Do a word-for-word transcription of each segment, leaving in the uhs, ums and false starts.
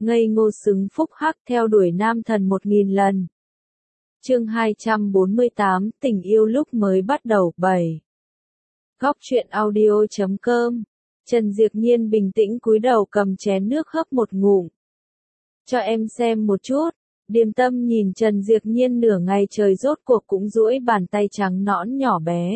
ngây ngô xứng phúc hắc theo đuổi nam thần một nghìn lần. Chương hai trăm bốn mươi tám, tình yêu lúc mới bắt đầu. Bảy. Góc truyện audio chấm com. Trần Diệp Nhiên bình tĩnh cúi đầu cầm chén nước hấp một ngụm. Cho em xem một chút. Điềm Tâm nhìn Trần Diệp Nhiên nửa ngày trời rốt cuộc cũng duỗi bàn tay trắng nõn nhỏ bé.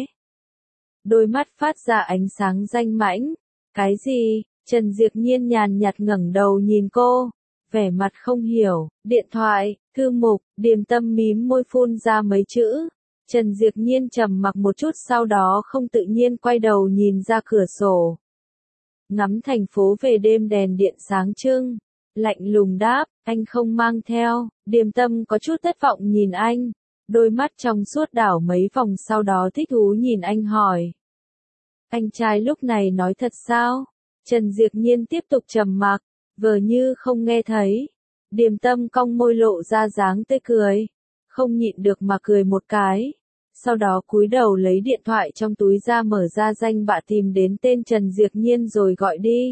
Đôi mắt phát ra ánh sáng danh mãnh. Cái gì? Trần Diệp Nhiên nhàn nhạt ngẩng đầu nhìn cô, vẻ mặt không hiểu. Điện thoại, thư mục. Điềm Tâm mím môi phun ra mấy chữ. Trần Diệp Nhiên trầm mặc một chút, sau đó không tự nhiên quay đầu nhìn ra cửa sổ. Ngắm thành phố về đêm đèn điện sáng trưng. Lạnh lùng đáp, anh không mang theo. Điềm Tâm có chút thất vọng nhìn anh. Đôi mắt trong suốt đảo mấy vòng, sau đó thích thú nhìn anh hỏi. Anh trai lúc này nói thật sao? Trần Diệp Nhiên tiếp tục trầm mặc, vờ như không nghe thấy. Điềm Tâm cong môi lộ ra dáng tươi cười. Không nhịn được mà cười một cái. Sau đó cúi đầu lấy điện thoại trong túi ra, mở ra danh bạ tìm đến tên Trần Diệp Nhiên rồi gọi đi.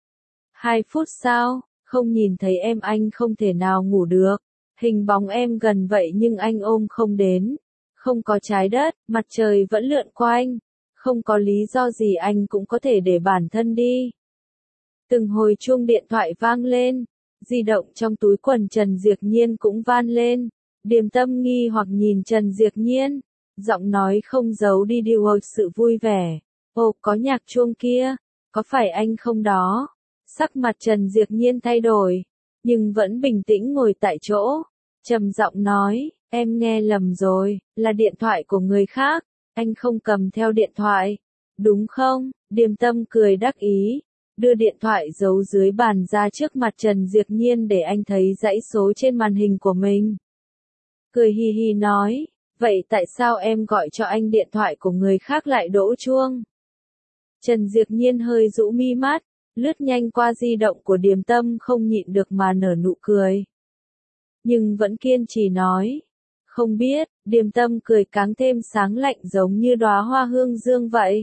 Hai phút sau, không nhìn thấy em anh không thể nào ngủ được. Hình bóng em gần vậy nhưng anh ôm không đến. Không có trái đất, mặt trời vẫn lượn quanh. Không có lý do gì anh cũng có thể để bản thân đi. Từng hồi chuông điện thoại vang lên. Di động trong túi quần Trần Diệp Nhiên cũng vang lên. Điềm Tâm nghi hoặc nhìn Trần Diệp Nhiên. Giọng nói không giấu đi điều sự vui vẻ. Ồ, có nhạc chuông kia. Có phải anh không đó? Sắc mặt Trần Diệp Nhiên thay đổi. Nhưng vẫn bình tĩnh ngồi tại chỗ. Trầm giọng nói, em nghe lầm rồi, là điện thoại của người khác. Anh không cầm theo điện thoại. Đúng không? Điềm Tâm cười đắc ý. Đưa điện thoại giấu dưới bàn ra trước mặt Trần Diệp Nhiên để anh thấy dãy số trên màn hình của mình. Cười hi hi nói, vậy tại sao em gọi cho anh điện thoại của người khác lại đổ chuông? Trần Diệp Nhiên hơi rũ mi mắt, lướt nhanh qua di động của Điềm Tâm, không nhịn được mà nở nụ cười. Nhưng vẫn kiên trì nói, không biết. Điềm Tâm cười càng thêm sáng lạnh giống như đóa hoa hương dương vậy.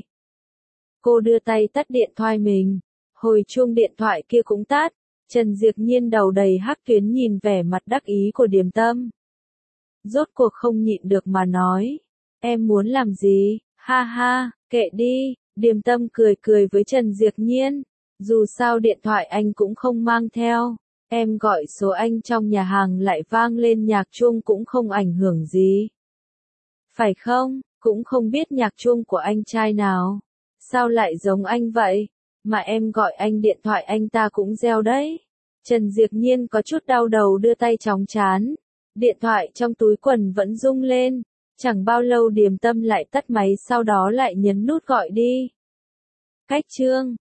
Cô đưa tay tắt điện thoại mình. Hồi chuông điện thoại kia cũng tắt. Trần Diệp Nhiên đầu đầy hắc tuyến nhìn vẻ mặt đắc ý của Điềm Tâm. Rốt cuộc không nhịn được mà nói. Em muốn làm gì? Ha ha, kệ đi. Điềm Tâm cười cười với Trần Diệp Nhiên. Dù sao điện thoại anh cũng không mang theo. Em gọi số anh trong nhà hàng lại vang lên nhạc chuông cũng không ảnh hưởng gì. Phải không? Cũng không biết nhạc chuông của anh trai nào. Sao lại giống anh vậy? Mà em gọi anh điện thoại anh ta cũng reo đấy. Trần Diệp Nhiên có chút đau đầu đưa tay chóng chán. Điện thoại trong túi quần vẫn rung lên. Chẳng bao lâu Điềm Tâm lại tắt máy, sau đó lại nhấn nút gọi đi. Cách chương